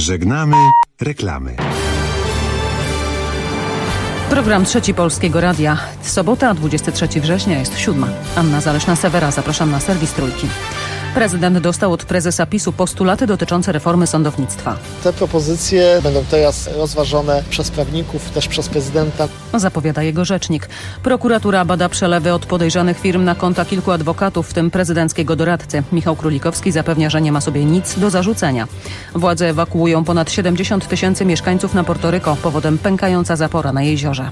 Żegnamy reklamy. Program Trzeci Polskiego Radia. Sobota, 23 września, jest 7. Anna Zaleśna-Sewera, zapraszam na serwis Trójki. Prezydent dostał od prezesa PiS-u postulaty dotyczące reformy sądownictwa. Te propozycje będą teraz rozważone przez prawników, też przez prezydenta. Zapowiada jego rzecznik. Prokuratura bada przelewy od podejrzanych firm na konta kilku adwokatów, w tym prezydenckiego doradcy. Michał Królikowski zapewnia, że nie ma sobie nic do zarzucenia. Władze ewakuują ponad 70 000 mieszkańców na Portoryko, powodem pękająca zapora na jeziorze.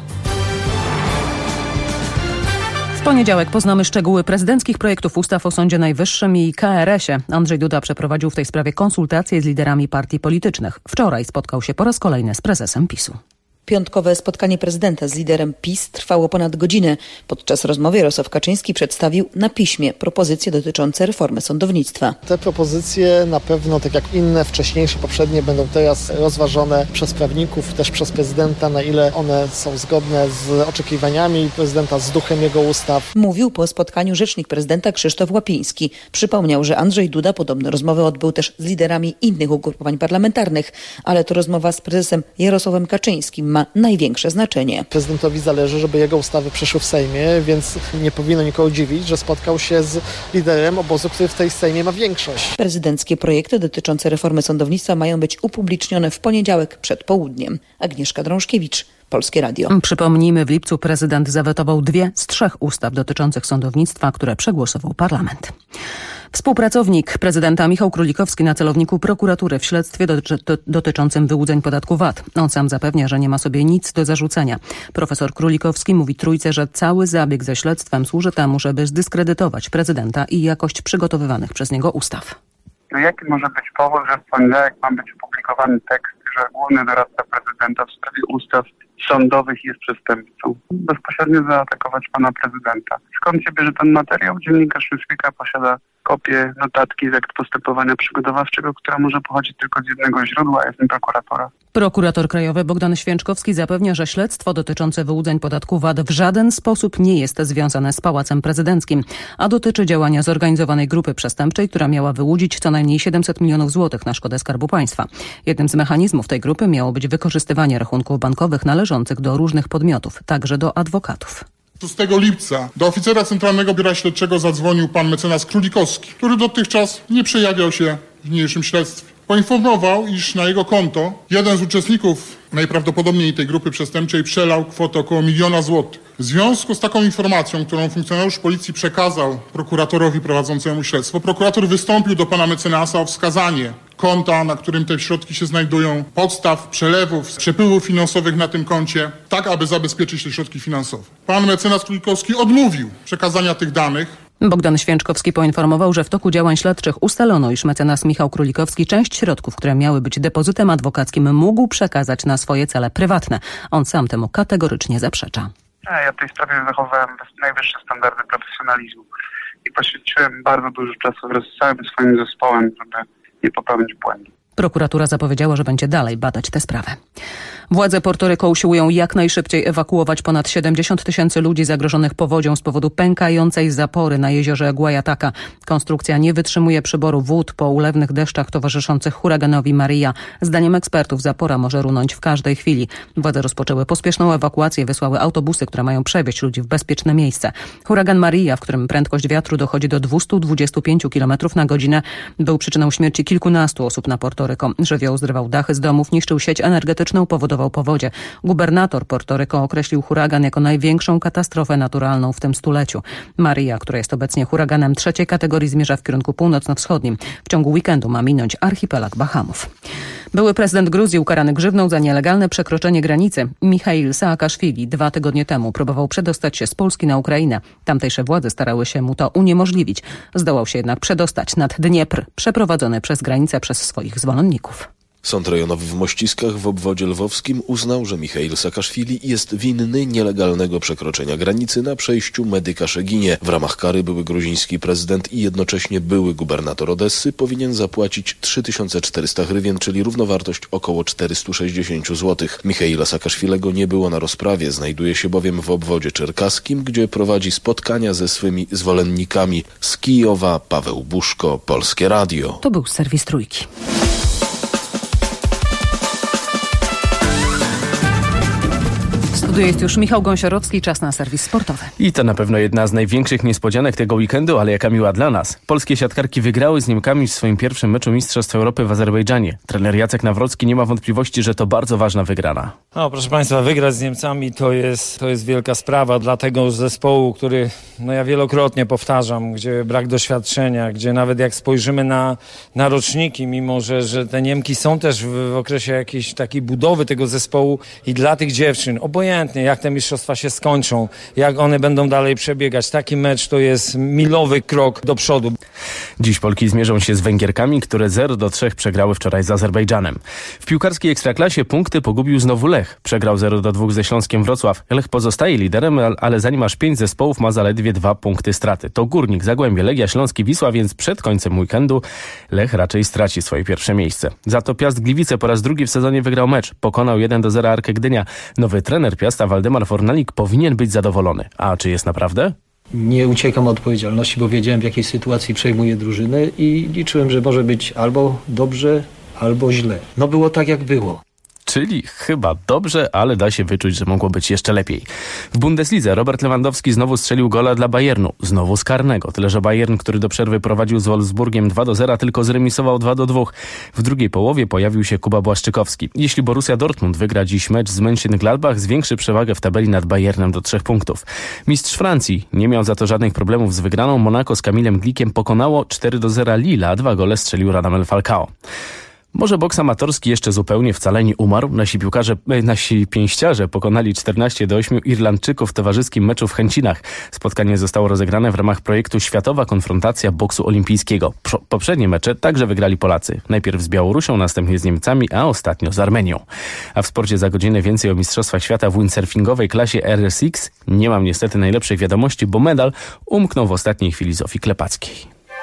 W poniedziałek poznamy szczegóły prezydenckich projektów ustaw o Sądzie Najwyższym i KRS-ie. Andrzej Duda przeprowadził w tej sprawie konsultacje z liderami partii politycznych. Wczoraj spotkał się po raz kolejny z prezesem PiS-u. Piątkowe spotkanie prezydenta z liderem PiS trwało ponad godzinę. Podczas rozmowy Jarosław Kaczyński przedstawił na piśmie propozycje dotyczące reformy sądownictwa. Te propozycje na pewno, tak jak inne wcześniejsze, poprzednie, będą teraz rozważone przez prawników, też przez prezydenta, na ile one są zgodne z oczekiwaniami prezydenta, z duchem jego ustaw. Mówił po spotkaniu rzecznik prezydenta Krzysztof Łapiński. Przypomniał, że Andrzej Duda podobne rozmowy odbył też z liderami innych ugrupowań parlamentarnych, ale to rozmowa z prezesem Jarosławem Kaczyńskim ma największe znaczenie. Prezydentowi zależy, żeby jego ustawy przeszły w Sejmie, więc nie powinno nikogo dziwić, że spotkał się z liderem obozu, który w tej Sejmie ma większość. Prezydenckie projekty dotyczące reformy sądownictwa mają być upublicznione w poniedziałek przed południem. Agnieszka Drążkiewicz, Polskie Radio. Przypomnijmy, w lipcu prezydent zawetował 2 z 3 ustaw dotyczących sądownictwa, które przegłosował parlament. Współpracownik prezydenta Michał Królikowski na celowniku prokuratury w śledztwie dotyczącym wyłudzeń podatku VAT. On sam zapewnia, że nie ma sobie nic do zarzucenia. Profesor Królikowski mówi Trójce, że cały zabieg ze śledztwem służy temu, żeby zdyskredytować prezydenta i jakość przygotowywanych przez niego ustaw. Jaki może być powód, że w poniedziałek ma być opublikowany tekst, że główny doradca prezydenta w sprawie ustaw sądowych jest przestępcą? Bezpośrednio zaatakować pana prezydenta. Skąd się bierze ten materiał? Dziennikarz Newsweeka posiada kopię notatki z akt postępowania przygotowawczego, która może pochodzić tylko z jednego źródła, jest nim prokuratora. Prokurator krajowy Bogdan Święczkowski zapewnia, że śledztwo dotyczące wyłudzeń podatku VAT w żaden sposób nie jest związane z Pałacem Prezydenckim, a dotyczy działania zorganizowanej grupy przestępczej, która miała wyłudzić co najmniej 700 milionów złotych na szkodę Skarbu Państwa. Jednym z mechanizmów tej grupy miało być wykorzystywanie rachunków bankowych należących do różnych podmiotów, także do adwokatów. 6 lipca do oficera Centralnego Biura Śledczego zadzwonił pan mecenas Królikowski, który dotychczas nie przejawiał się w niniejszym śledztwie. Poinformował, iż na jego konto jeden z uczestników najprawdopodobniej tej grupy przestępczej przelał kwotę około 1 000 000 złotych. W związku z taką informacją, którą funkcjonariusz policji przekazał prokuratorowi prowadzącemu śledztwo, prokurator wystąpił do pana mecenasa o wskazanie konta, na którym te środki się znajdują, podstaw, przelewów, przepływów finansowych na tym koncie, tak aby zabezpieczyć te środki finansowe. Pan mecenas Królikowski odmówił przekazania tych danych. Bogdan Święczkowski poinformował, że w toku działań śledczych ustalono, iż mecenas Michał Królikowski część środków, które miały być depozytem adwokackim, mógł przekazać na swoje cele prywatne. On sam temu kategorycznie zaprzecza. Ja w tej sprawie zachowałem najwyższe standardy profesjonalizmu i poświęciłem bardzo dużo czasu wraz z całym swoim zespołem, żeby nie popełnić błędu. Prokuratura zapowiedziała, że będzie dalej badać tę sprawę. Władze Portoryko usiłują jak najszybciej ewakuować ponad 70 000 ludzi zagrożonych powodzią z powodu pękającej zapory na jeziorze Guayataca. Konstrukcja nie wytrzymuje przyboru wód po ulewnych deszczach towarzyszących huraganowi Maria. Zdaniem ekspertów zapora może runąć w każdej chwili. Władze rozpoczęły pospieszną ewakuację, wysłały autobusy, które mają przewieźć ludzi w bezpieczne miejsce. Huragan Maria, w którym prędkość wiatru dochodzi do 225 km na godzinę, był przyczyną śmierci kilkunastu osób na Portoryko. Żywioł zrywał dachy z domów, niszczył sieć energetyczną, powodował powodzie. Gubernator Portoryko określił huragan jako największą katastrofę naturalną w tym stuleciu. Maria, która jest obecnie huraganem 3. kategorii, zmierza w kierunku północno-wschodnim. W ciągu weekendu ma minąć archipelag Bahamów. Były prezydent Gruzji ukarany grzywną za nielegalne przekroczenie granicy. Michail Saakaszwili 2 tygodnie temu próbował przedostać się z Polski na Ukrainę. Tamtejsze władze starały się mu to uniemożliwić. Zdołał się jednak przedostać nad Dniepr, przeprowadzony przez granicę przez swoich zwolenników. Sąd rejonowy w Mościskach w obwodzie lwowskim uznał, że Michail Saakaszwili jest winny nielegalnego przekroczenia granicy na przejściu Medyka-Szeginie. W ramach kary były gruziński prezydent i jednocześnie były gubernator Odessy powinien zapłacić 3400 hrywien, czyli równowartość około 460 zł. Michaila Saakaszwilego nie było na rozprawie, znajduje się bowiem w obwodzie czerkaskim, gdzie prowadzi spotkania ze swymi zwolennikami. Z Kijowa Paweł Buszko, Polskie Radio. To był serwis Trójki. studiu jest już Michał Gąsiorowski, czas na serwis sportowy. I to na pewno jedna z największych niespodzianek tego weekendu, ale jaka miła dla nas. Polskie siatkarki wygrały z Niemkami w swoim pierwszym meczu Mistrzostw Europy w Azerbejdżanie. Trener Jacek Nawrocki nie ma wątpliwości, że to bardzo ważna wygrana. No, proszę Państwa, wygrać z Niemcami to jest wielka sprawa dla tego zespołu, który, ja wielokrotnie powtarzam, gdzie brak doświadczenia, gdzie nawet jak spojrzymy na roczniki, mimo że te Niemki są też w okresie jakiejś takiej budowy tego zespołu i dla tych dziewczyn, obojętnie jak te mistrzostwa się skończą, jak one będą dalej przebiegać, taki mecz to jest milowy krok do przodu. Dziś Polki zmierzą się z Węgierkami, które 0-3 przegrały wczoraj z Azerbejdżanem. W piłkarskiej Ekstraklasie punkty pogubił znowu Lech. Przegrał 0-2 ze Śląskiem Wrocław. Lech pozostaje liderem, ale zanim aż 5 zespołów ma zaledwie 2 punkty straty. To Górnik, Zagłębie, Legia, Śląski, Wisła, więc przed końcem weekendu Lech raczej straci swoje pierwsze miejsce. Za to Piast Gliwice po raz drugi w sezonie wygrał mecz. Pokonał 1-0 Arkę Gdynia. Nowy trener Piasta, Waldemar Fornalik, powinien być zadowolony. A czy jest naprawdę? Nie uciekam od odpowiedzialności, bo wiedziałem, w jakiej sytuacji przejmuję drużynę i liczyłem, że może być albo dobrze, albo źle. No było tak, jak było. Czyli chyba dobrze, ale da się wyczuć, że mogło być jeszcze lepiej. W Bundeslidze Robert Lewandowski znowu strzelił gola dla Bayernu. Znowu z karnego. Tyle, że Bayern, który do przerwy prowadził z Wolfsburgiem 2-0, tylko zremisował 2-2. W drugiej połowie pojawił się Kuba Błaszczykowski. Jeśli Borussia Dortmund wygra dziś mecz z Mönchengladbach, zwiększy przewagę w tabeli nad Bayernem do 3 punktów. Mistrz Francji nie miał za to żadnych problemów z wygraną. Monaco z Kamilem Glikiem pokonało 4-0 Lille, a 2 gole strzelił Radamel Falcao. Może boks amatorski jeszcze zupełnie wcale nie umarł. Nasi pięściarze pokonali 14-8 Irlandczyków w towarzyskim meczu w Chęcinach. Spotkanie zostało rozegrane w ramach projektu Światowa Konfrontacja Boksu Olimpijskiego. Poprzednie mecze także wygrali Polacy. Najpierw z Białorusią, następnie z Niemcami, a ostatnio z Armenią. A w sporcie za godzinę więcej o Mistrzostwach Świata w windsurfingowej klasie RSX. Nie mam niestety najlepszej wiadomości, bo medal umknął w ostatniej chwili Zofii Klepackiej.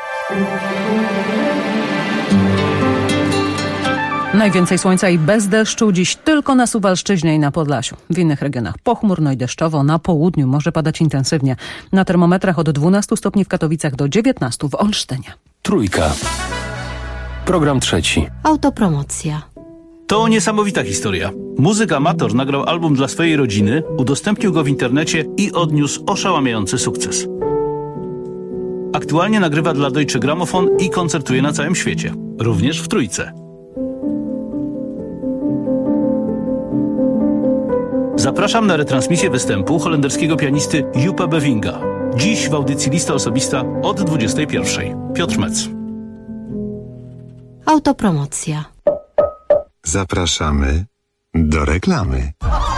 Najwięcej słońca i bez deszczu dziś tylko na Suwalszczyźnie i na Podlasiu. W innych regionach pochmurno i deszczowo, na południu może padać intensywnie. Na termometrach od 12 stopni w Katowicach do 19 w Olsztynie. Trójka. Program trzeci. Autopromocja. To niesamowita historia. Muzyk amator nagrał album dla swojej rodziny, udostępnił go w internecie i odniósł oszałamiający sukces. Aktualnie nagrywa dla Deutsche Grammophon i koncertuje na całym świecie. Również w Trójce. Zapraszam na retransmisję występu holenderskiego pianisty Joepa Bevinga. Dziś w audycji Lista Osobista od 21:00. Piotr Mec. Autopromocja. Zapraszamy do reklamy.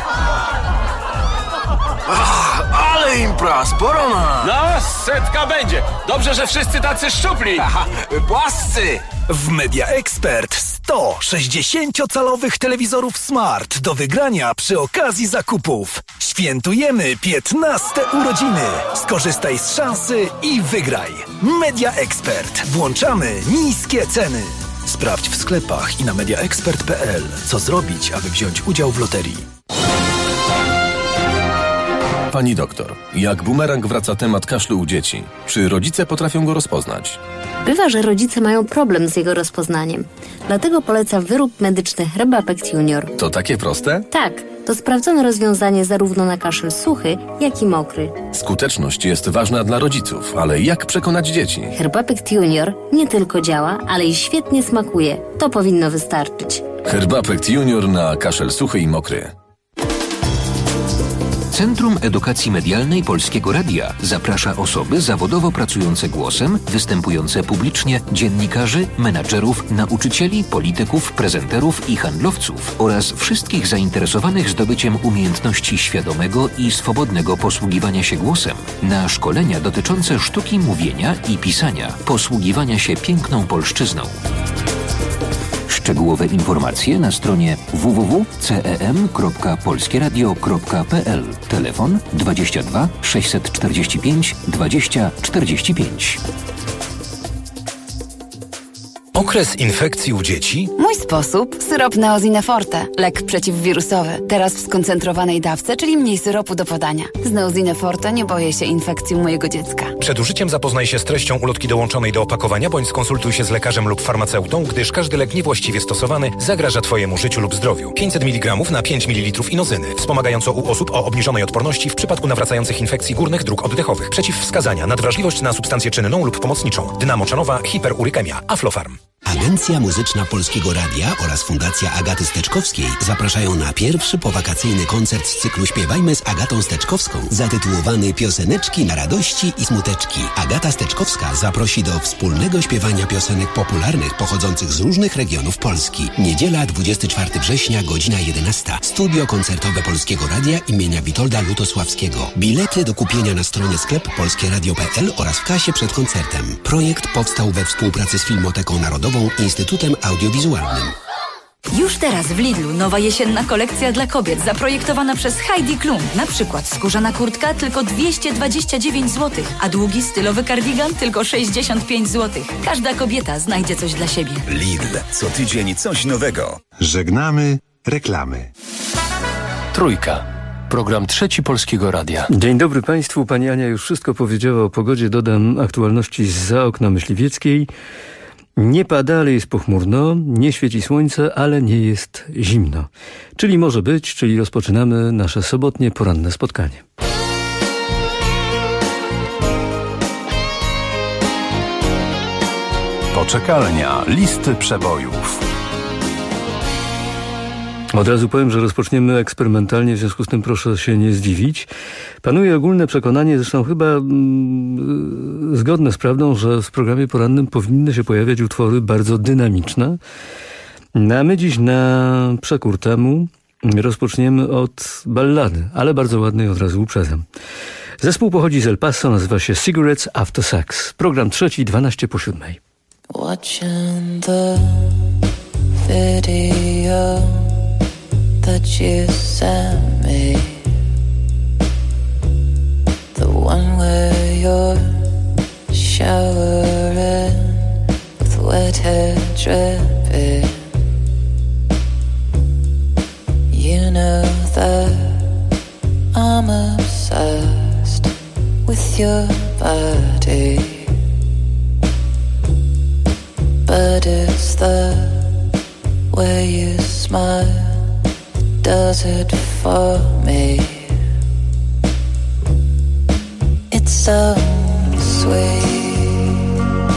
Ale impra, sporo nas! No, setka będzie. Dobrze, że wszyscy tacy szczupli. Aha, płascy! W Media Expert 100 60-calowych telewizorów smart do wygrania przy okazji zakupów. Świętujemy 15 urodziny. Skorzystaj z szansy i wygraj. Media Expert. Włączamy niskie ceny. Sprawdź w sklepach i na mediaexpert.pl, co zrobić, aby wziąć udział w loterii. Pani doktor, jak bumerang wraca temat kaszlu u dzieci. Czy rodzice potrafią go rozpoznać? Bywa, że rodzice mają problem z jego rozpoznaniem. Dlatego poleca wyrób medyczny Herbapect Junior. To takie proste? Tak, to sprawdzone rozwiązanie zarówno na kaszel suchy, jak i mokry. Skuteczność jest ważna dla rodziców, ale jak przekonać dzieci? Herbapect Junior nie tylko działa, ale i świetnie smakuje. To powinno wystarczyć. Herbapect Junior na kaszel suchy i mokry. Centrum Edukacji Medialnej Polskiego Radia zaprasza osoby zawodowo pracujące głosem, występujące publicznie, dziennikarzy, menadżerów, nauczycieli, polityków, prezenterów i handlowców oraz wszystkich zainteresowanych zdobyciem umiejętności świadomego i swobodnego posługiwania się głosem na szkolenia dotyczące sztuki mówienia i pisania, posługiwania się piękną polszczyzną. Szczegółowe informacje na stronie www.cem.polskieradio.pl. Telefon 22 645 20 45. Okres infekcji u dzieci? Mój sposób? Syrop Neosine Forte. Lek przeciwwirusowy. Teraz w skoncentrowanej dawce, czyli mniej syropu do podania. Z Neosine Forte nie boję się infekcji u mojego dziecka. Przed użyciem zapoznaj się z treścią ulotki dołączonej do opakowania, bądź skonsultuj się z lekarzem lub farmaceutą, gdyż każdy lek niewłaściwie stosowany zagraża Twojemu życiu lub zdrowiu. 500 mg na 5 ml inozyny. Wspomagająco u osób o obniżonej odporności w przypadku nawracających infekcji górnych dróg oddechowych. Przeciwwskazania: nadwrażliwość na substancję czynną lub pomocniczą. Dna moczanowa, hiperurykemia. Aflofarm. Agencja Muzyczna Polskiego Radia oraz Fundacja Agaty Steczkowskiej zapraszają na pierwszy powakacyjny koncert z cyklu Śpiewajmy z Agatą Steczkowską, zatytułowany Pioseneczki na radości i smuteczki. Agata Steczkowska zaprosi do wspólnego śpiewania piosenek popularnych pochodzących z różnych regionów Polski. Niedziela, 24 września, godzina 11. Studio koncertowe Polskiego Radia imienia Witolda Lutosławskiego. Bilety do kupienia na stronie sklep polskieradio.pl oraz w kasie przed koncertem. Projekt powstał we współpracy z Filmoteką Narodową, Instytutem Audiowizualnym. Już teraz w Lidlu nowa jesienna kolekcja dla kobiet zaprojektowana przez Heidi Klum. Na przykład skórzana kurtka tylko 229 zł, a długi stylowy kardigan tylko 65 zł. Każda kobieta znajdzie coś dla siebie. Lidl. Co tydzień coś nowego. Żegnamy reklamy. Trójka. Program Trzeci Polskiego Radia. Dzień dobry Państwu. Pani Ania już wszystko powiedziała o pogodzie. Dodam aktualności zza okna Myśliwieckiej. Nie pada, ale jest pochmurno, nie świeci słońce, ale nie jest zimno. Czyli może być, czyli rozpoczynamy nasze sobotnie poranne spotkanie. Poczekalnia. Listy przebojów. Od razu powiem, że rozpoczniemy eksperymentalnie, w związku z tym proszę się nie zdziwić. Panuje ogólne przekonanie, zresztą chyba zgodne z prawdą, że w programie porannym powinny się pojawiać utwory bardzo dynamiczne. A my dziś na przekór temu rozpoczniemy od ballady, ale bardzo ładnej, od razu uprzedzam. Zespół pochodzi z El Paso, nazywa się Cigarettes After Sex. Program trzeci, 7:12. Watching the video that you sent me, the one where you're showering with wet hair dripping. You know that I'm obsessed with your body, but it's the way you smile does it for me. It's so sweet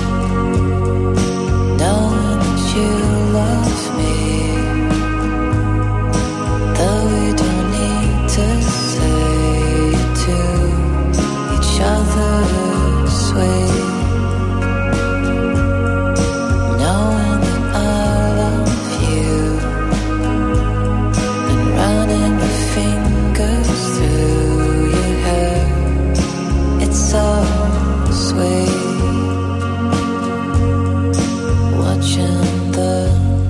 knowing that you love me, though we don't need to say it to each other. Sweet knowing that I love you and running your fingers through your hair. It's so sweet watching the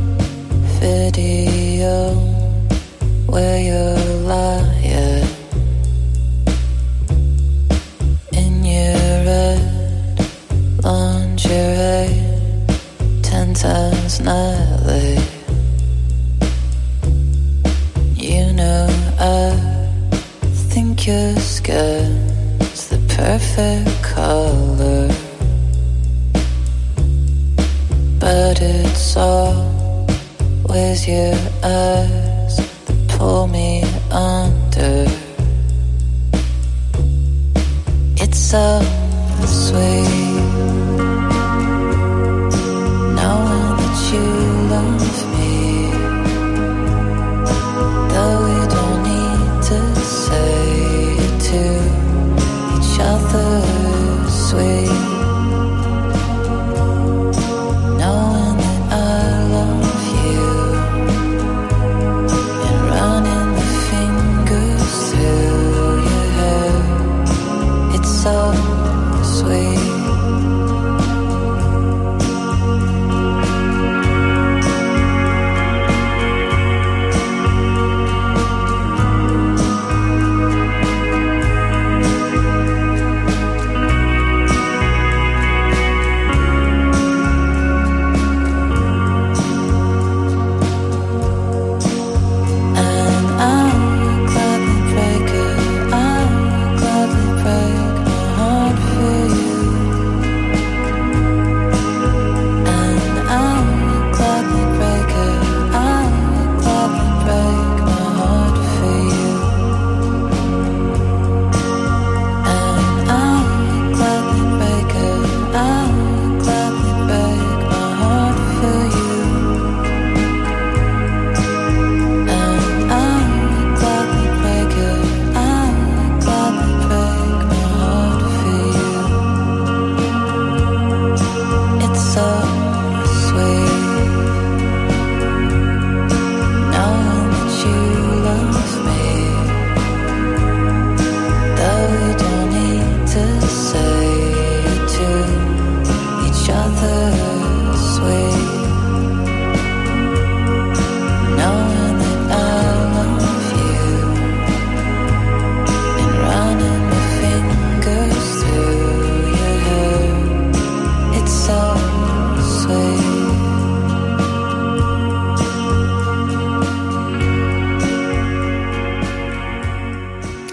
video where you're lying in your red lingerie, 10 times nightly. You know I think your skin's the perfect color, but it's always your eyes that pull me under. It's so sweet knowing that you love me, though we don't need to say it to each other. Sweet knowing that I love you and running the fingers through your hair. It's so sweet.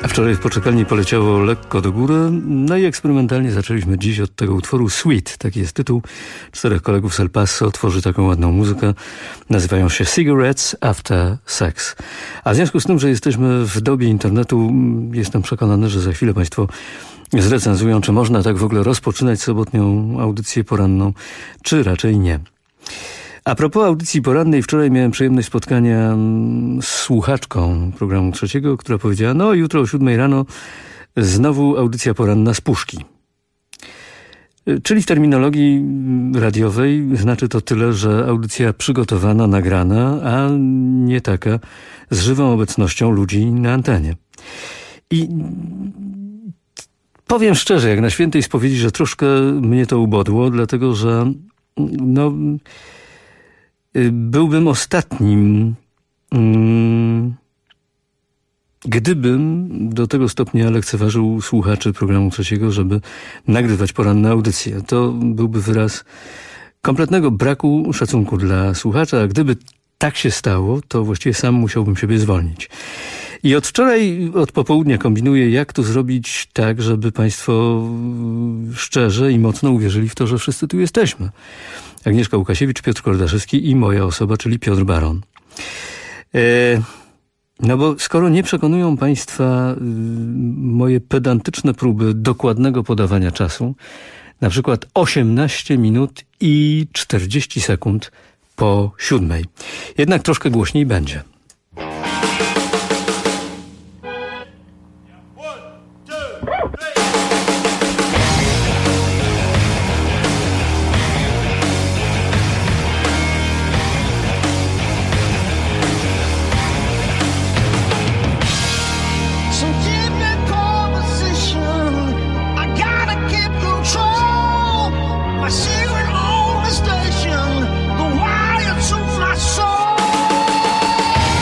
Wczoraj w poczekalni poleciało lekko do góry, no i eksperymentalnie zaczęliśmy dziś od tego utworu Sweet. Taki jest tytuł. 4 kolegów z El Paso tworzy taką ładną muzykę. Nazywają się Cigarettes After Sex. A w związku z tym, że jesteśmy w dobie internetu, jestem przekonany, że za chwilę Państwo zrecenzują, czy można tak w ogóle rozpoczynać sobotnią audycję poranną, czy raczej nie. A propos audycji porannej, wczoraj miałem przyjemność spotkania z słuchaczką programu trzeciego, która powiedziała, no jutro o 7 rano znowu audycja poranna z puszki. Czyli w terminologii radiowej znaczy to tyle, że audycja przygotowana, nagrana, a nie taka z żywą obecnością ludzi na antenie. I powiem szczerze, jak na świętej spowiedzi, że troszkę mnie to ubodło, dlatego że byłbym ostatnim, gdybym do tego stopnia lekceważył słuchaczy programu trzeciego, żeby nagrywać poranne audycje. To byłby wyraz kompletnego braku szacunku dla słuchacza, a gdyby tak się stało, to właściwie sam musiałbym siebie zwolnić. I od wczoraj, od popołudnia kombinuję, jak to zrobić tak, żeby Państwo szczerze i mocno uwierzyli w to, że wszyscy tu jesteśmy. Agnieszka Łukasiewicz, Piotr Kordaszewski i moja osoba, czyli Piotr Baron. No bo skoro nie przekonują Państwa moje pedantyczne próby dokładnego podawania czasu, na przykład 18 minut i 40 sekund po 7. Jednak troszkę głośniej będzie. Station, the wire to my soul.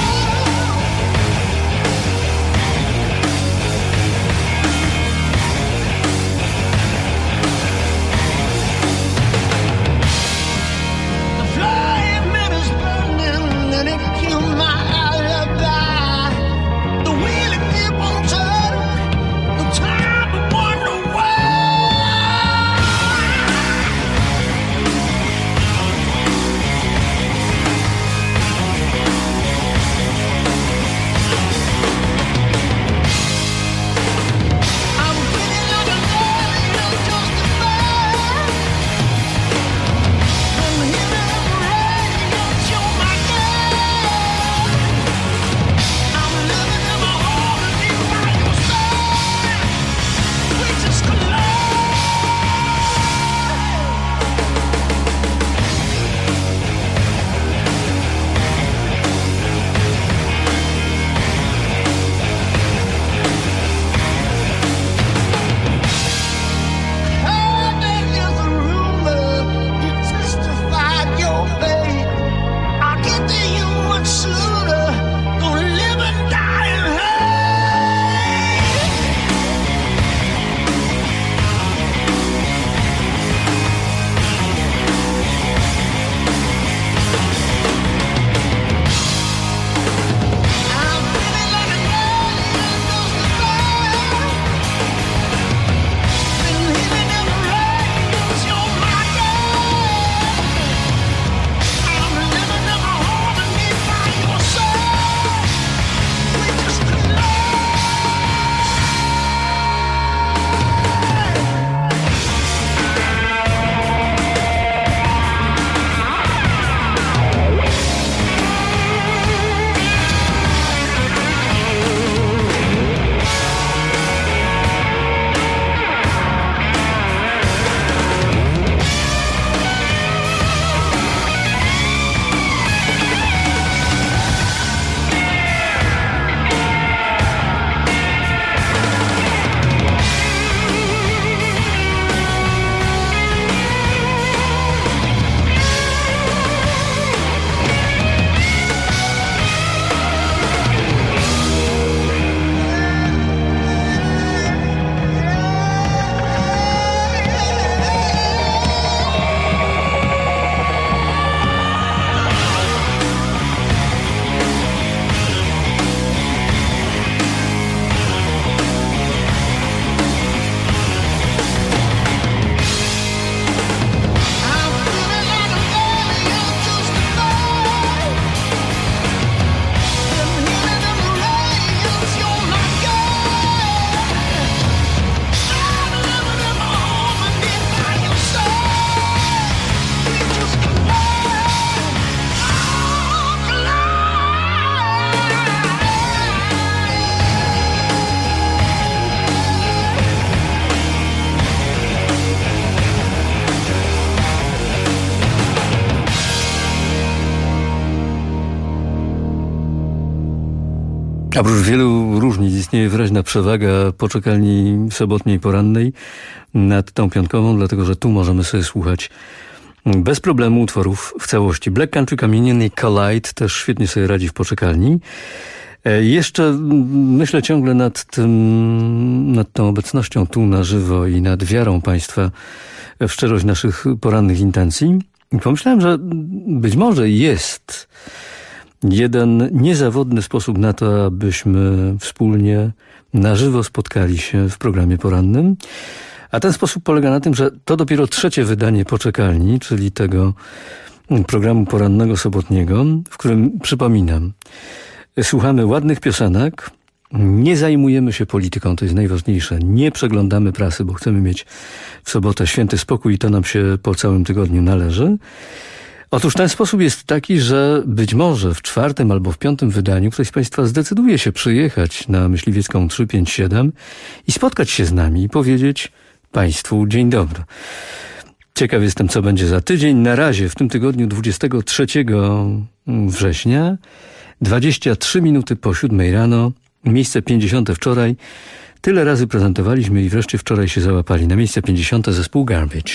Oprócz wielu różnic istnieje wyraźna przewaga poczekalni sobotniej porannej nad tą piątkową, dlatego że tu możemy sobie słuchać bez problemu utworów w całości. Black Country Communion i Collide też świetnie sobie radzi w poczekalni. Jeszcze myślę ciągle nad tą obecnością tu na żywo i nad wiarą Państwa w szczerość naszych porannych intencji. I pomyślałem, że być może jest jeden niezawodny sposób na to, abyśmy wspólnie na żywo spotkali się w programie porannym. A ten sposób polega na tym, że to dopiero trzecie wydanie Poczekalni, czyli tego programu porannego sobotniego, w którym, przypominam, słuchamy ładnych piosenek, nie zajmujemy się polityką, to jest najważniejsze, nie przeglądamy prasy, bo chcemy mieć w sobotę święty spokój i to nam się po całym tygodniu należy. Otóż ten sposób jest taki, że być może w 4. albo w 5. wydaniu ktoś z Państwa zdecyduje się przyjechać na Myśliwiecką 357 i spotkać się z nami i powiedzieć Państwu dzień dobry. Ciekaw jestem, co będzie za tydzień. Na razie w tym tygodniu 23 września 23 minuty po 7 rano, miejsce 50 wczoraj. Tyle razy prezentowaliśmy i wreszcie wczoraj się załapali. Na miejsce 50 zespół Garbage.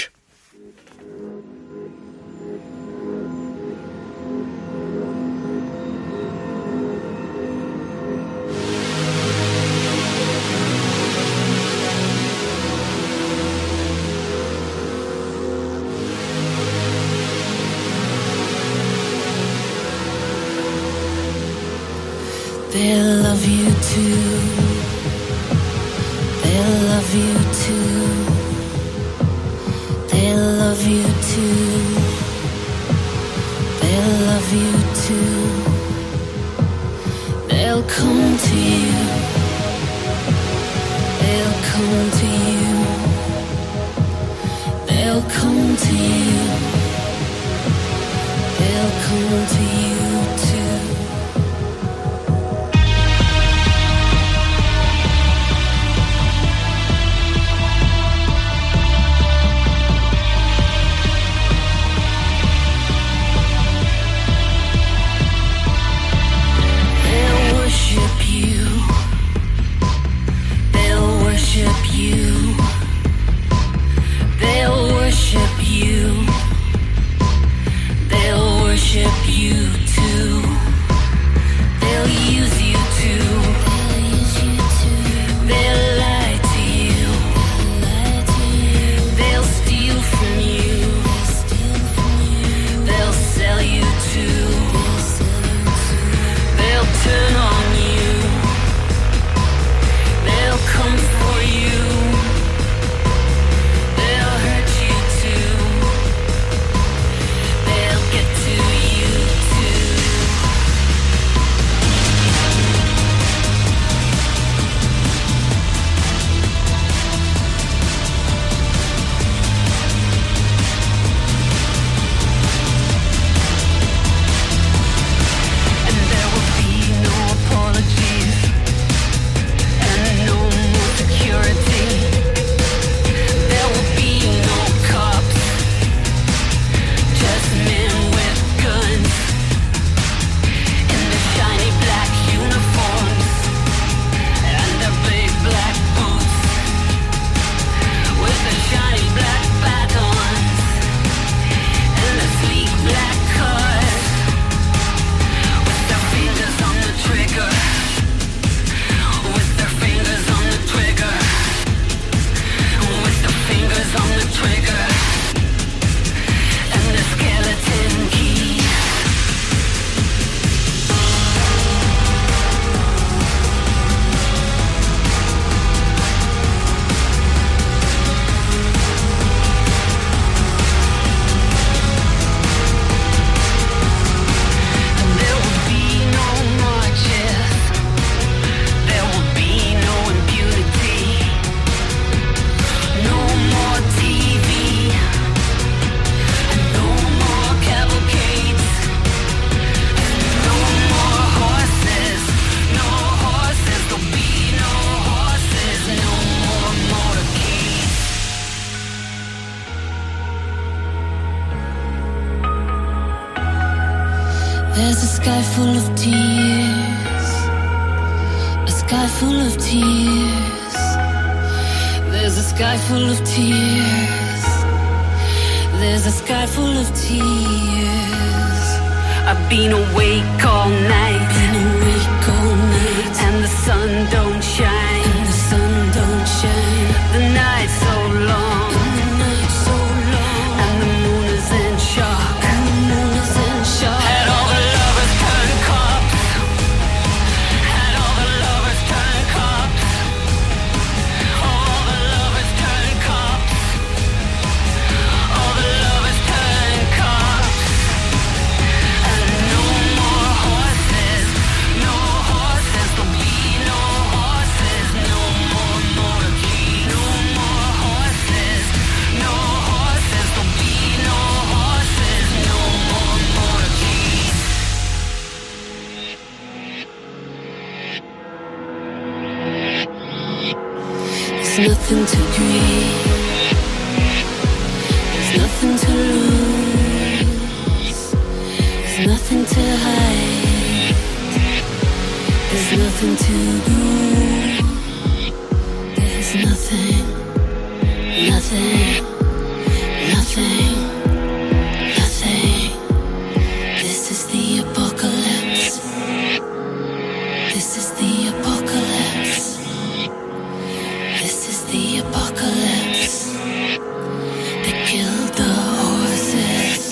They'll love you too. They'll love you too. They'll love you too. They'll love you too. They'll come to you. They'll come to you. They'll come to you. They'll come to you too. You full of tears. There's a sky full of tears. There's a sky full of tears. I've been awake all night, and the sun don't shine, the night's so long, and the moon is in shock, and all the lovers turn cops, and all the lovers turn cops, all the lovers turn cops, all the lovers turn cops, and no more horses, there'll be no horses, no more monarchy, no more horses, there'll be no horses, no more monarchy. There's nothing to grieve. There's nothing to lose. There's nothing to hide. There's nothing to go. There's nothing, nothing, nothing, nothing. This is the apocalypse. This is the apocalypse. This is the apocalypse. They killed the horses.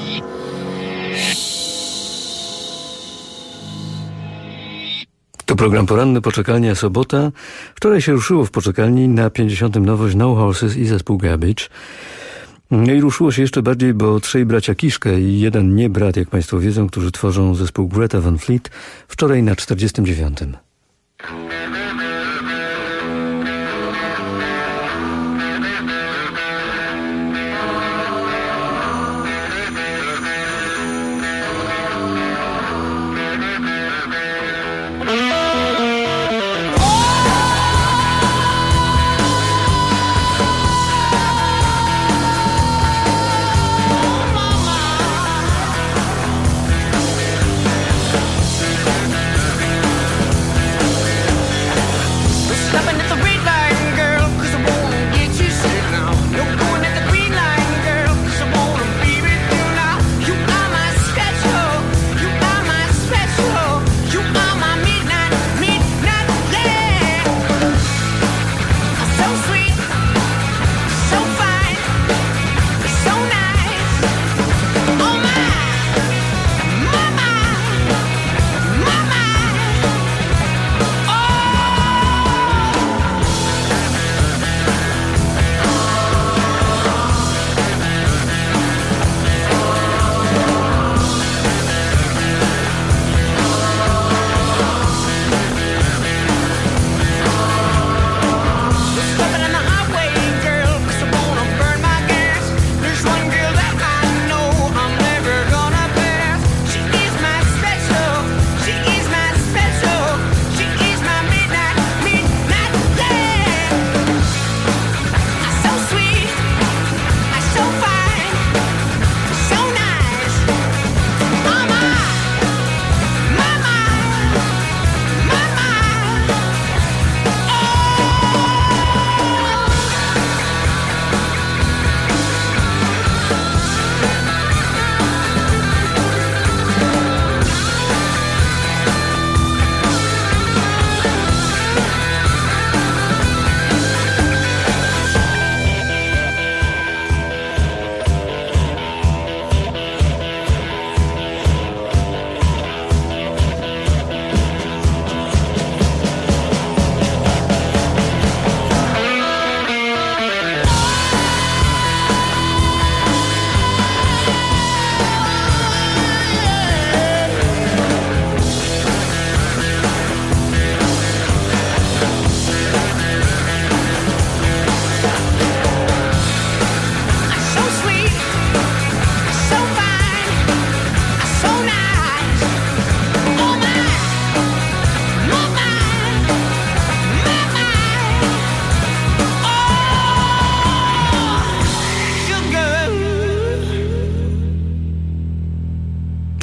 To program poranny Poczekalnia, sobota. Wczoraj się ruszyło w Poczekalni na 50. nowość No Horses i zespół Garbage. No i ruszyło się jeszcze bardziej, bo trzej bracia Kiszkę i jeden nie brat, jak państwo wiedzą, którzy tworzą zespół Greta Van Fleet, wczoraj na 49.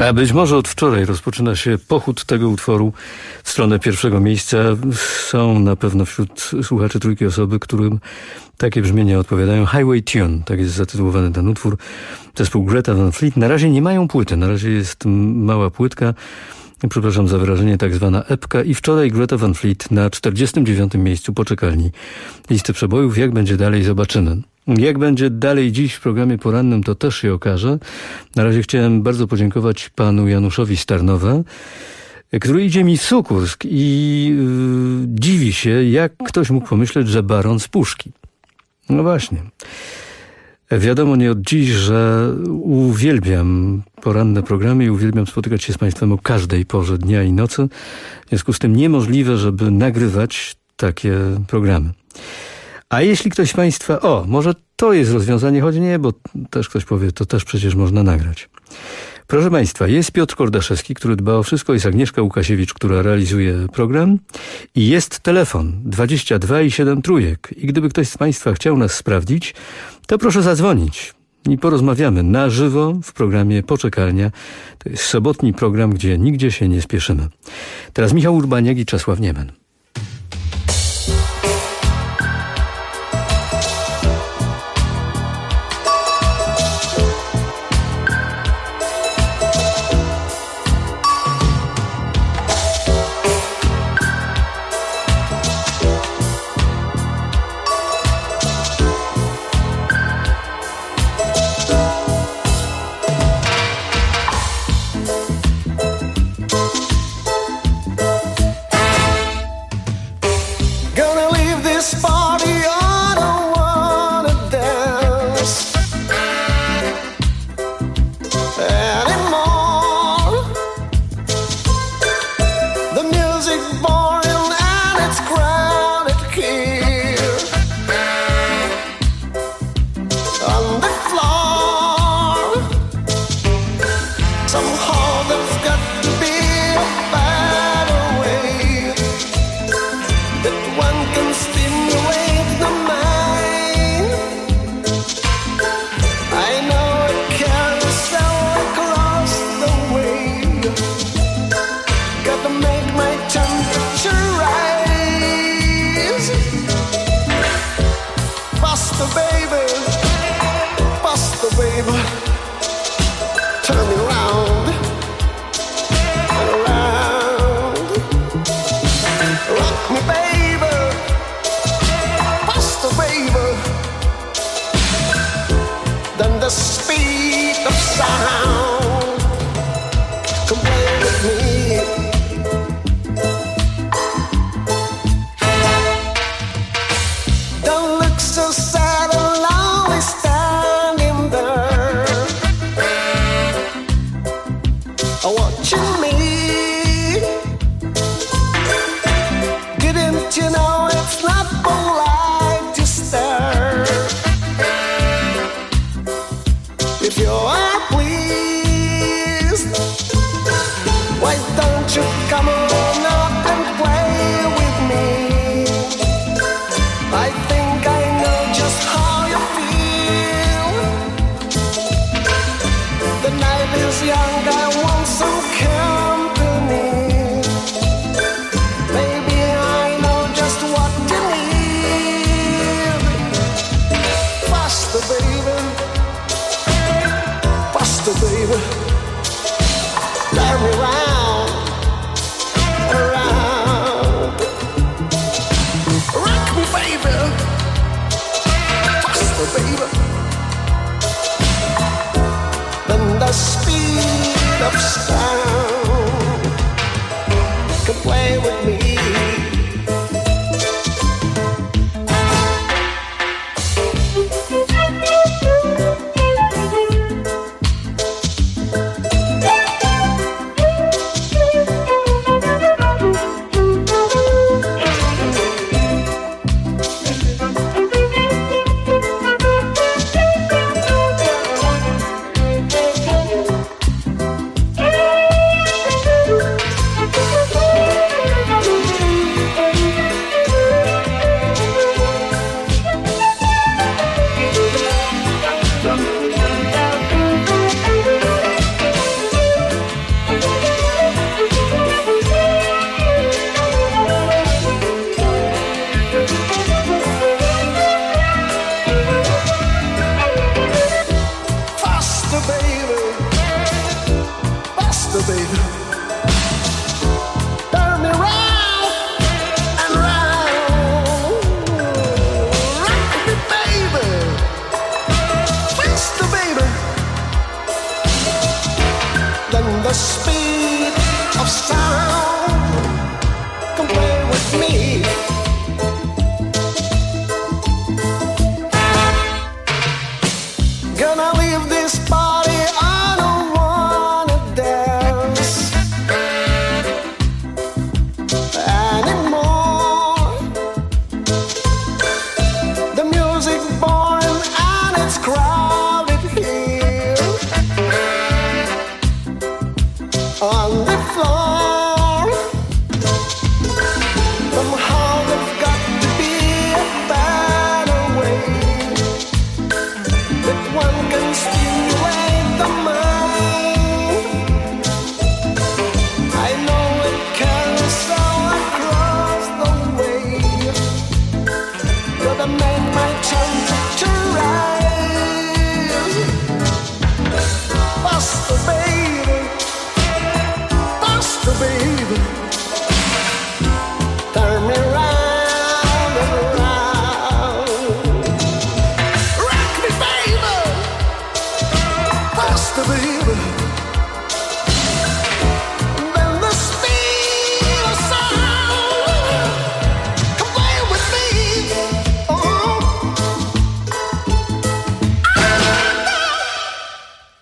A być może od wczoraj rozpoczyna się pochód tego utworu w stronę pierwszego miejsca. Są na pewno wśród słuchaczy Trójki osoby, którym takie brzmienia odpowiadają. Highway Tune, tak jest zatytułowany ten utwór. Zespół Greta Van Fleet. Na razie nie mają płyty, na razie jest mała płytka. Przepraszam za wyrażenie, tak zwana epka. I wczoraj Greta Van Fleet na 49. miejscu poczekalni listy przebojów. Jak będzie dalej, zobaczymy. Jak będzie dalej dziś w programie porannym, to też się okaże. Na razie chciałem bardzo podziękować panu Januszowi z Tarnowa, który idzie mi z Sukursk i dziwi się, jak ktoś mógł pomyśleć, że baron z Puszki. No właśnie. Wiadomo nie od dziś, że uwielbiam poranne programy i uwielbiam spotykać się z państwem o każdej porze dnia i nocy. W związku z tym niemożliwe, żeby nagrywać takie programy. A jeśli ktoś z państwa... może to jest rozwiązanie, choć nie, bo też ktoś powie, to też przecież można nagrać. Proszę państwa, jest Piotr Kordaszewski, który dba o wszystko, jest Agnieszka Łukasiewicz, która realizuje program i jest telefon 22 i 7 trójek. I gdyby ktoś z państwa chciał nas sprawdzić, to proszę zadzwonić i porozmawiamy na żywo w programie Poczekalnia. To jest sobotni program, gdzie nigdzie się nie spieszymy. Teraz Michał Urbaniak i Czesław Niemen.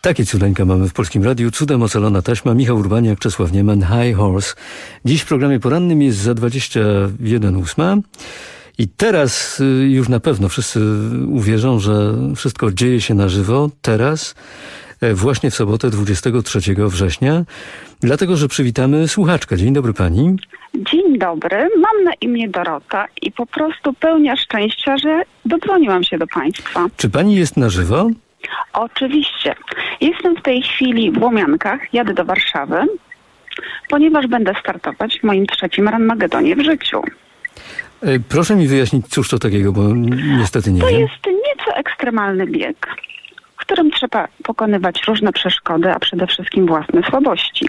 Takie cudeńka mamy w Polskim Radiu. Cudem ocalona taśma. Michał Urbaniak, Czesław Nieman, High Horse. Dziś w programie porannym jest za 21:08. I teraz już na pewno wszyscy uwierzą, że wszystko dzieje się na żywo. Teraz, właśnie w sobotę 23 września. Dlatego, że przywitamy słuchaczkę. Dzień dobry pani. Dzień dobry. Mam na imię Dorota i po prostu pełnia szczęścia, że dodzwoniłam się do państwa. Czy pani jest na żywo? Oczywiście. Jestem w tej chwili w Łomiankach, jadę do Warszawy, ponieważ będę startować w moim 3. Ranmagedonie w życiu. Proszę mi wyjaśnić, cóż to takiego, bo niestety nie wiem. To jest nieco ekstremalny bieg, w którym trzeba pokonywać różne przeszkody, a przede wszystkim własne słabości.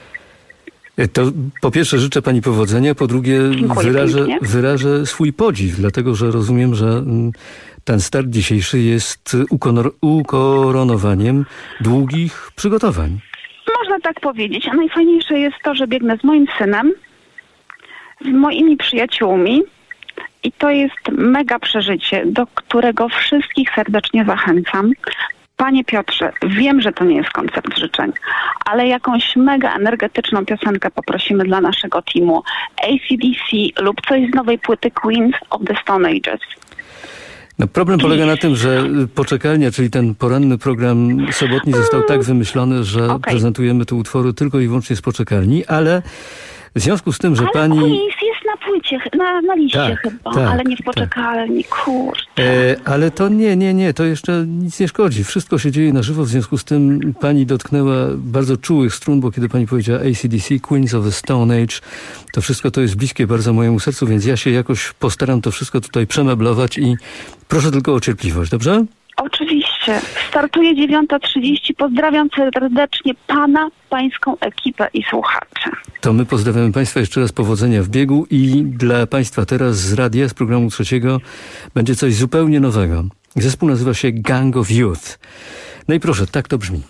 To po pierwsze życzę pani powodzenia, po drugie wyrażę swój podziw, dlatego że rozumiem, że ten start dzisiejszy jest ukoronowaniem długich przygotowań. Można tak powiedzieć, a najfajniejsze jest to, że biegnę z moim synem, z moimi przyjaciółmi i to jest mega przeżycie, do którego wszystkich serdecznie zachęcam. Panie Piotrze, wiem, że to nie jest koncert życzeń, ale jakąś mega energetyczną piosenkę poprosimy dla naszego teamu AC/DC lub coś z nowej płyty Queens of the Stone Ages. No, problem polega na tym, że Poczekalnia, czyli ten poranny program sobotni został tak wymyślony, że prezentujemy te utwory tylko i wyłącznie z Poczekalni, ale w związku z tym, że pani... Queens jest na płycie, na liście chyba, ale nie w Poczekalni, kurczę. Ale to nie, to jeszcze nic nie szkodzi. Wszystko się dzieje na żywo, w związku z tym pani dotknęła bardzo czułych strun, bo kiedy pani powiedziała AC/DC, Queens of the Stone Age, to wszystko to jest bliskie bardzo mojemu sercu, więc ja się jakoś postaram to wszystko tutaj przemeblować i proszę tylko o cierpliwość, dobrze? Oczywiście. Startuje 9:30. Pozdrawiam serdecznie pana, pańską ekipę i słuchaczy. To my pozdrawiamy państwa, jeszcze raz powodzenia w biegu i dla państwa teraz z radia, z programu 3 będzie coś zupełnie nowego. Zespół nazywa się Gang of Youth. No i proszę, tak to brzmi.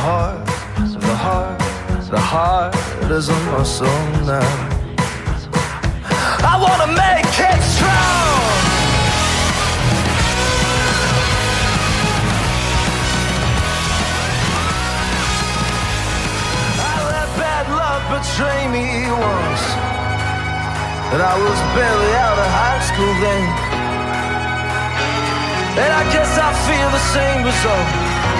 The heart is a muscle now. I wanna make it strong. I let bad luck betray me once, and I was barely out of high school then. And I guess I feel the same result.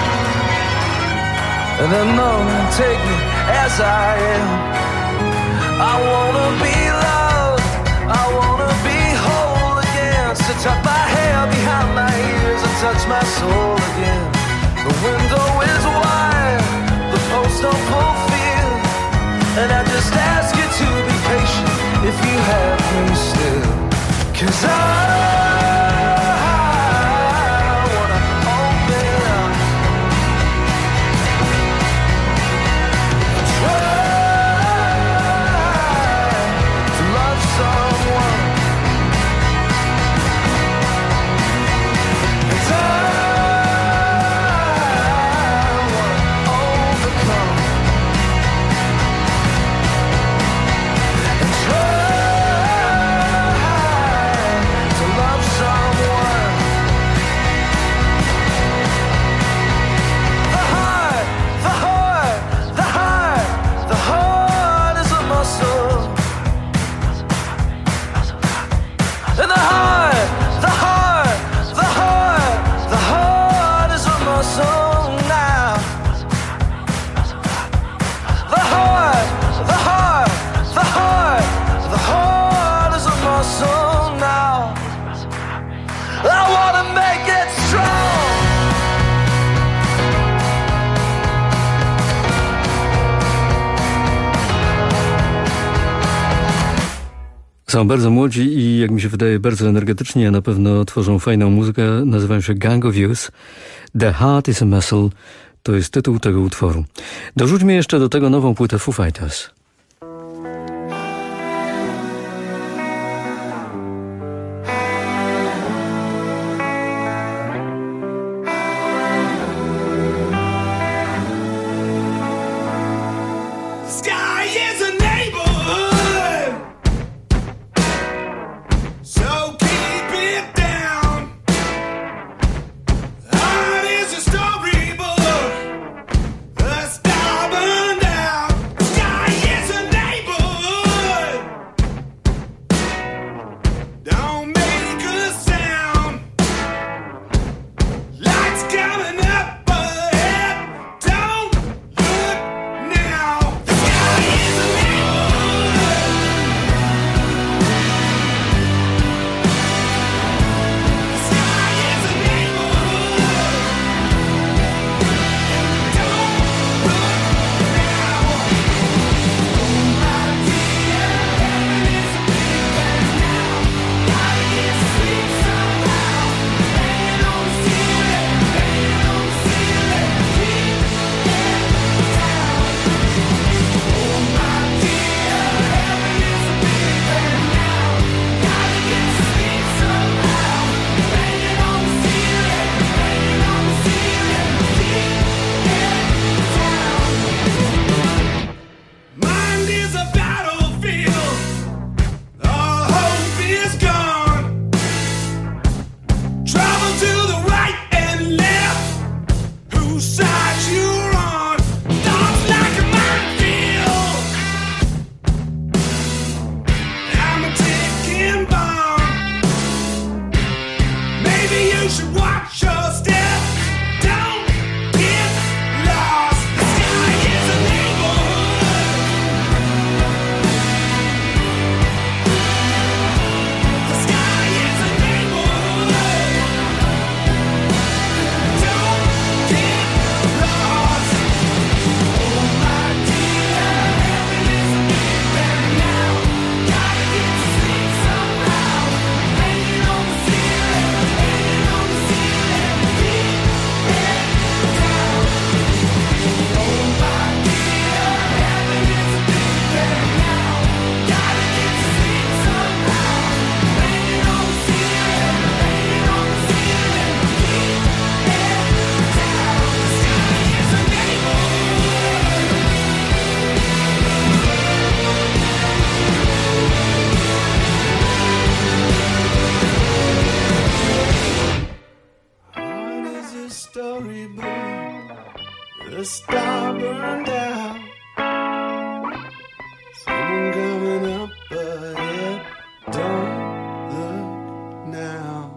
And then none take me as I am. I wanna be loved, I wanna be whole again. So tuck my hair behind my ears and touch my soul again. The window is wide, the posts don't fulfill, and I just ask you to be patient if you have me still. 'Cause I Są bardzo młodzi i, jak mi się wydaje, bardzo energetyczni, a na pewno tworzą fajną muzykę. Nazywają się Gang of Youth. The Heart is a Muscle to jest tytuł tego utworu. Dorzućmy jeszcze do tego nową płytę Foo Fighters. Yeah. storybook. The star burned out. Someone coming up ahead. Don't look now.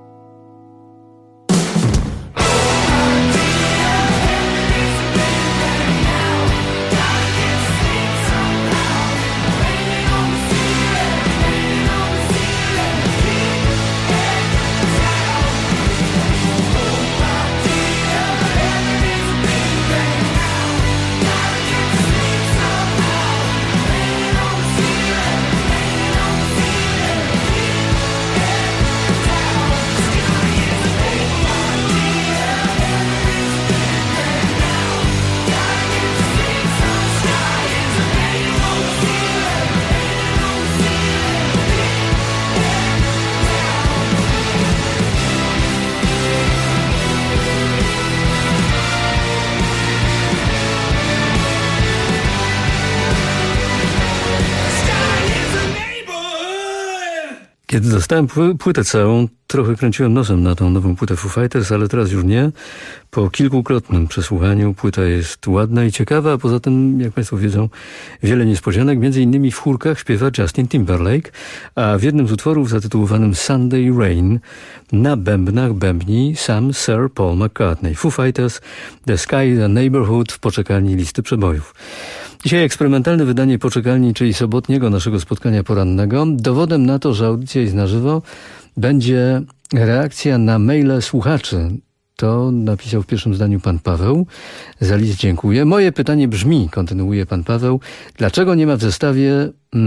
Kiedy dostałem płytę całą, trochę kręciłem nosem na tą nową płytę Foo Fighters, ale teraz już nie. Po kilkukrotnym przesłuchaniu płyta jest ładna i ciekawa, a poza tym, jak Państwo wiedzą, wiele niespodzianek. Między innymi w chórkach śpiewa Justin Timberlake, a w jednym z utworów zatytułowanym Sunday Rain na bębnach bębni sam Sir Paul McCartney. Foo Fighters, The Sky, The Neighborhood w poczekalni listy przebojów. Dzisiaj eksperymentalne wydanie poczekalni, czyli sobotniego naszego spotkania porannego. Dowodem na to, że audycja jest na żywo, będzie reakcja na maile słuchaczy. To napisał w pierwszym zdaniu pan Paweł. Za list dziękuję. Moje pytanie brzmi, kontynuuje pan Paweł, dlaczego nie ma w zestawie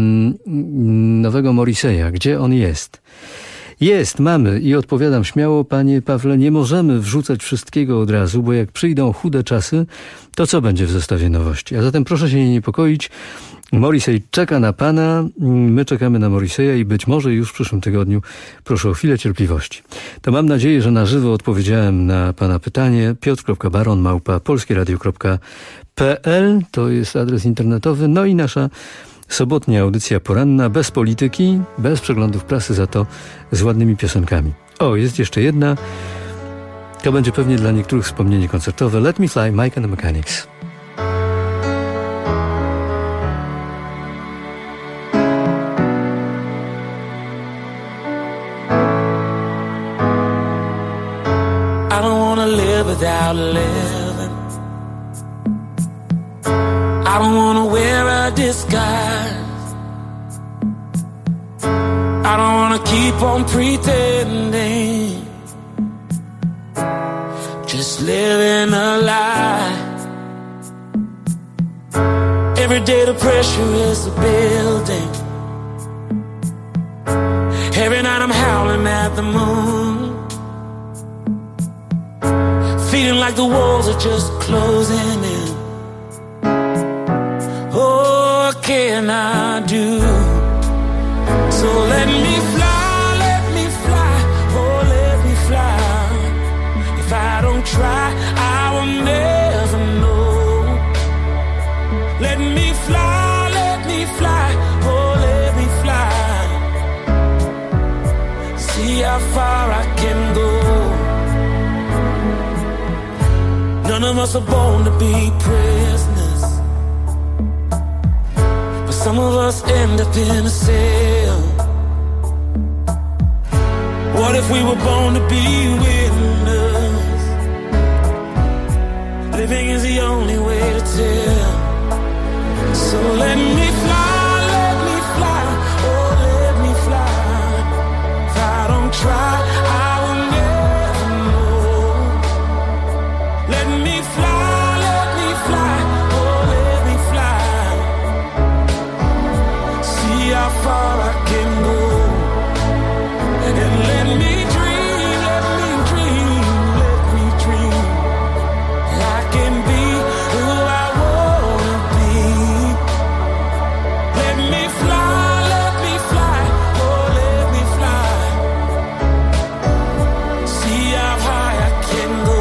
nowego Morrissey'a? Gdzie on jest? Jest, mamy i odpowiadam śmiało, panie Pawle, nie możemy wrzucać wszystkiego od razu, bo jak przyjdą chude czasy, to co będzie w zestawie nowości? A zatem proszę się nie niepokoić, Morrissey czeka na pana, my czekamy na Morrissey'a i być może już w przyszłym tygodniu. Proszę o chwilę cierpliwości. To mam nadzieję, że na żywo odpowiedziałem na pana pytanie. piotr.baron@polskieradio.pl to jest adres internetowy, no i nasza sobotnia audycja poranna, bez polityki, bez przeglądów prasy, za to z ładnymi piosenkami. O, jest jeszcze jedna. To będzie pewnie dla niektórych wspomnienie koncertowe. Let Me Fly, Mike and the Mechanics. I don't wanna live without living. I don't wanna wear a disguise. I don't wanna keep on pretending, just living a lie. Every day the pressure is building. Every night I'm howling at the moon, feeling like the walls are just closing in. Oh, what can I do? So let me fly, oh let me fly. If I don't try, I will never know. Let me fly, oh let me fly. See how far I can go. None of us are born to be prisoners, but some of us end up in a cell. What if we were born to be winners? Living is the only way to tell. So let me fly, oh let me fly. If I don't try, I will never know. Let me fly, oh let me fly. See how far I can go. And let me dream, I can be who I wanna be. Let me fly, oh let me fly. See how high I can go.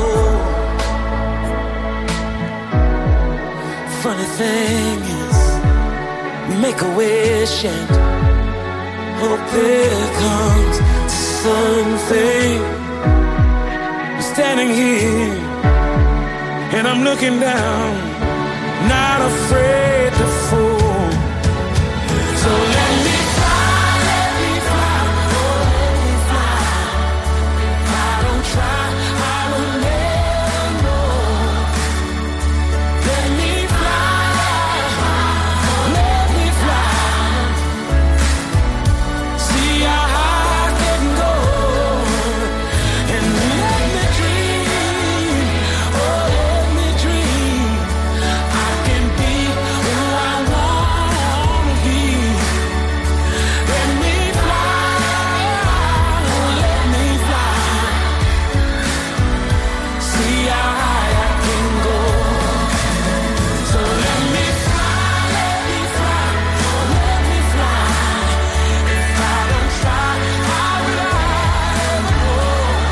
Funny thing is, we make a wish and hope it comes to something. We standing here and I'm looking down, not afraid to fall. So let me fly, oh let me fly. If I don't try, I will never know. Let me fly, let me fly. See how high I can go, and let me dream, oh let me dream. I can be who I wanna be. Let me fly, let me fly. See how high I can go. So let me fly, let me fly, let me fly. If I don't try, how will I ever know?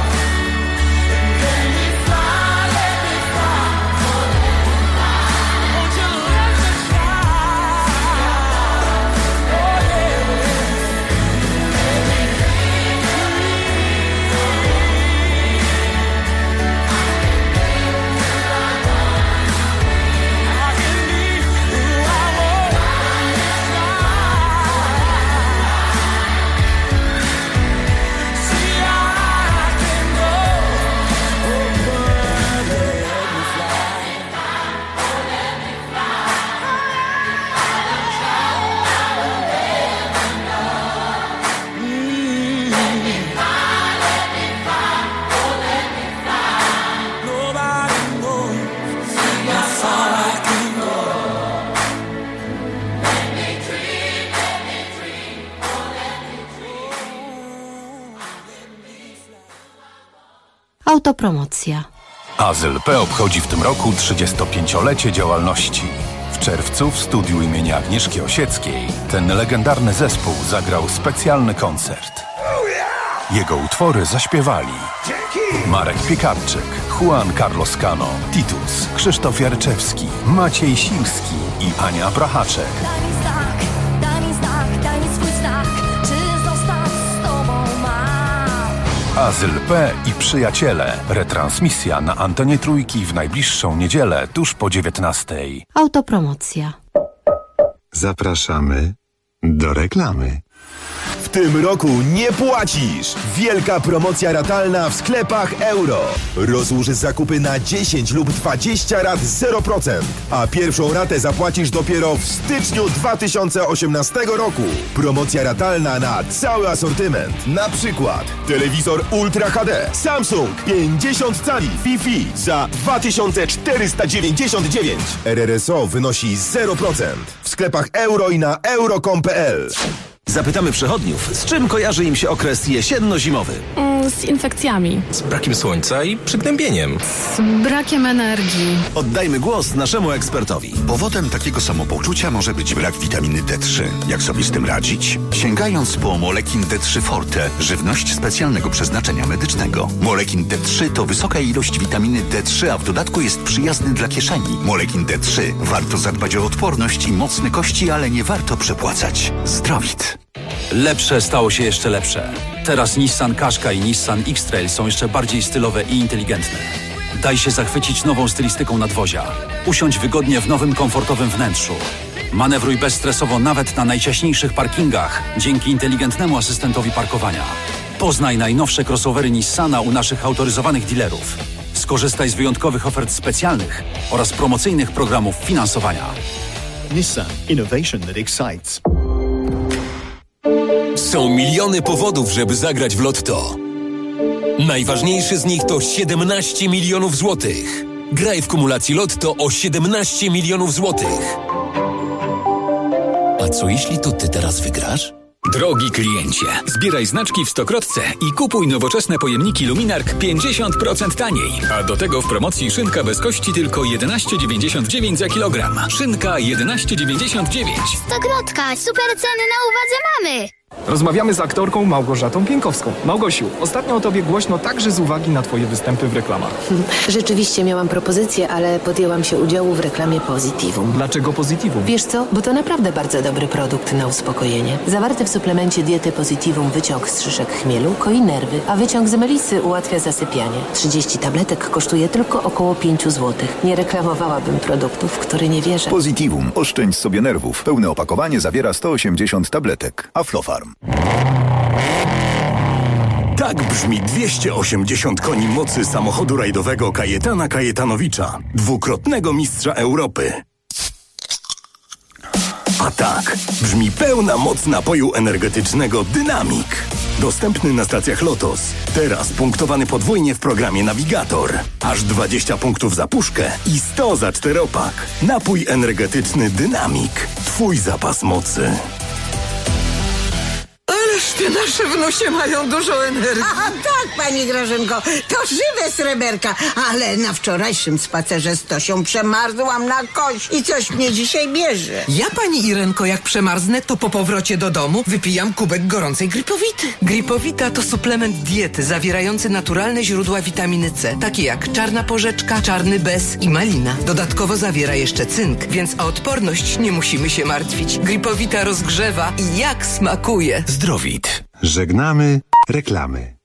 Let me fly, let me fly, oh let me fly. Won't you let me fly? Oh yeah. Autopromocja. Azyl P obchodzi w tym roku 35-lecie działalności. W czerwcu w studiu imienia Agnieszki Osieckiej ten legendarny zespół zagrał specjalny koncert. Jego utwory zaśpiewali Marek Piekarczyk, Juan Carlos Cano, Titus, Krzysztof Jarczewski, Maciej Silski i Ania Prachaczek. Daj mi swój znak, czy zostać z tobą mam. Azyl P i przyjaciele. Retransmisja na antenie Trójki w najbliższą niedzielę tuż po 19:00. Autopromocja. Zapraszamy do reklamy. W tym roku nie płacisz! Wielka promocja ratalna w sklepach Euro. Rozłóż zakupy na 10 lub 20 rat 0%, a pierwszą ratę zapłacisz dopiero w styczniu 2018 roku. Promocja ratalna na cały asortyment. Na przykład telewizor Ultra HD Samsung 50 cali Wi-Fi za 2499. RRSO wynosi 0%. W sklepach Euro i na euro.com.pl. Zapytamy przechodniów, z czym kojarzy im się okres jesienno-zimowy. Z infekcjami. Z brakiem słońca i przygnębieniem. Z brakiem energii. Oddajmy głos naszemu ekspertowi. Powodem takiego samopoczucia może być brak witaminy D3. Jak sobie z tym radzić? Sięgając po Molekin D3 Forte, żywność specjalnego przeznaczenia medycznego. Molekin D3 to wysoka ilość witaminy D3, a w dodatku jest przyjazny dla kieszeni. Molekin D3. Warto zadbać o odporność i mocne kości, ale nie warto przepłacać. Zdrowit. Lepsze stało się jeszcze lepsze. Teraz Nissan Qashqai i Nissan X-Trail są jeszcze bardziej stylowe i inteligentne. Daj się zachwycić nową stylistyką nadwozia. Usiądź wygodnie w nowym, komfortowym wnętrzu. Manewruj bezstresowo nawet na najciaśniejszych parkingach dzięki inteligentnemu asystentowi parkowania. Poznaj najnowsze crossovery Nissana u naszych autoryzowanych dealerów. Skorzystaj z wyjątkowych ofert specjalnych oraz promocyjnych programów finansowania. Nissan. Innovation that excites. Są miliony powodów, żeby zagrać w Lotto. Najważniejszy z nich to 17 milionów złotych. Graj w kumulacji Lotto o 17 milionów złotych. A co jeśli to ty teraz wygrasz? Drogi kliencie, zbieraj znaczki w Stokrotce i kupuj nowoczesne pojemniki Luminark 50% taniej. A do tego w promocji szynka bez kości tylko 11,99 za kilogram. Szynka 11,99. Stokrotka, super ceny na uwadze mamy! Rozmawiamy z aktorką Małgorzatą Pienkowską. Małgosiu, ostatnio o tobie głośno także z uwagi na twoje występy w reklamach. Rzeczywiście miałam propozycję, ale podjęłam się udziału w reklamie Positivum. Dlaczego Positivum? Wiesz co? Bo to naprawdę bardzo dobry produkt na uspokojenie. Zawarty w suplemencie diety Positivum wyciąg z szyszek chmielu koi nerwy, a wyciąg z melisy ułatwia zasypianie. 30 tabletek kosztuje tylko około 5 zł. Nie reklamowałabym produktów, w które nie wierzę. Positivum. Oszczędź sobie nerwów. Pełne opakowanie zawiera 180 tabletek. Aflofarm. Tak brzmi 280 koni mocy samochodu rajdowego Kajetana Kajetanowicza, dwukrotnego mistrza Europy. A tak brzmi pełna moc napoju energetycznego Dynamik. Dostępny na stacjach Lotos. Teraz punktowany podwójnie w programie Navigator. Aż 20 punktów za puszkę i 100 za czteropak. Napój energetyczny Dynamik. Twój zapas mocy. Ależ te nasze wnusie mają dużo energii. Aha, tak, pani Grażynko, to żywe sreberka, ale na wczorajszym spacerze z Tosią przemarzłam na kość i coś mnie dzisiaj bierze. Ja, pani Irenko, jak przemarznę, to po powrocie do domu wypijam kubek gorącej Gripowity. Gripowita to suplement diety zawierający naturalne źródła witaminy C, takie jak czarna porzeczka, czarny bez i malina. Dodatkowo zawiera jeszcze cynk, więc o odporność nie musimy się martwić. Gripowita rozgrzewa i jak smakuje. Zdrowit. Żegnamy reklamy.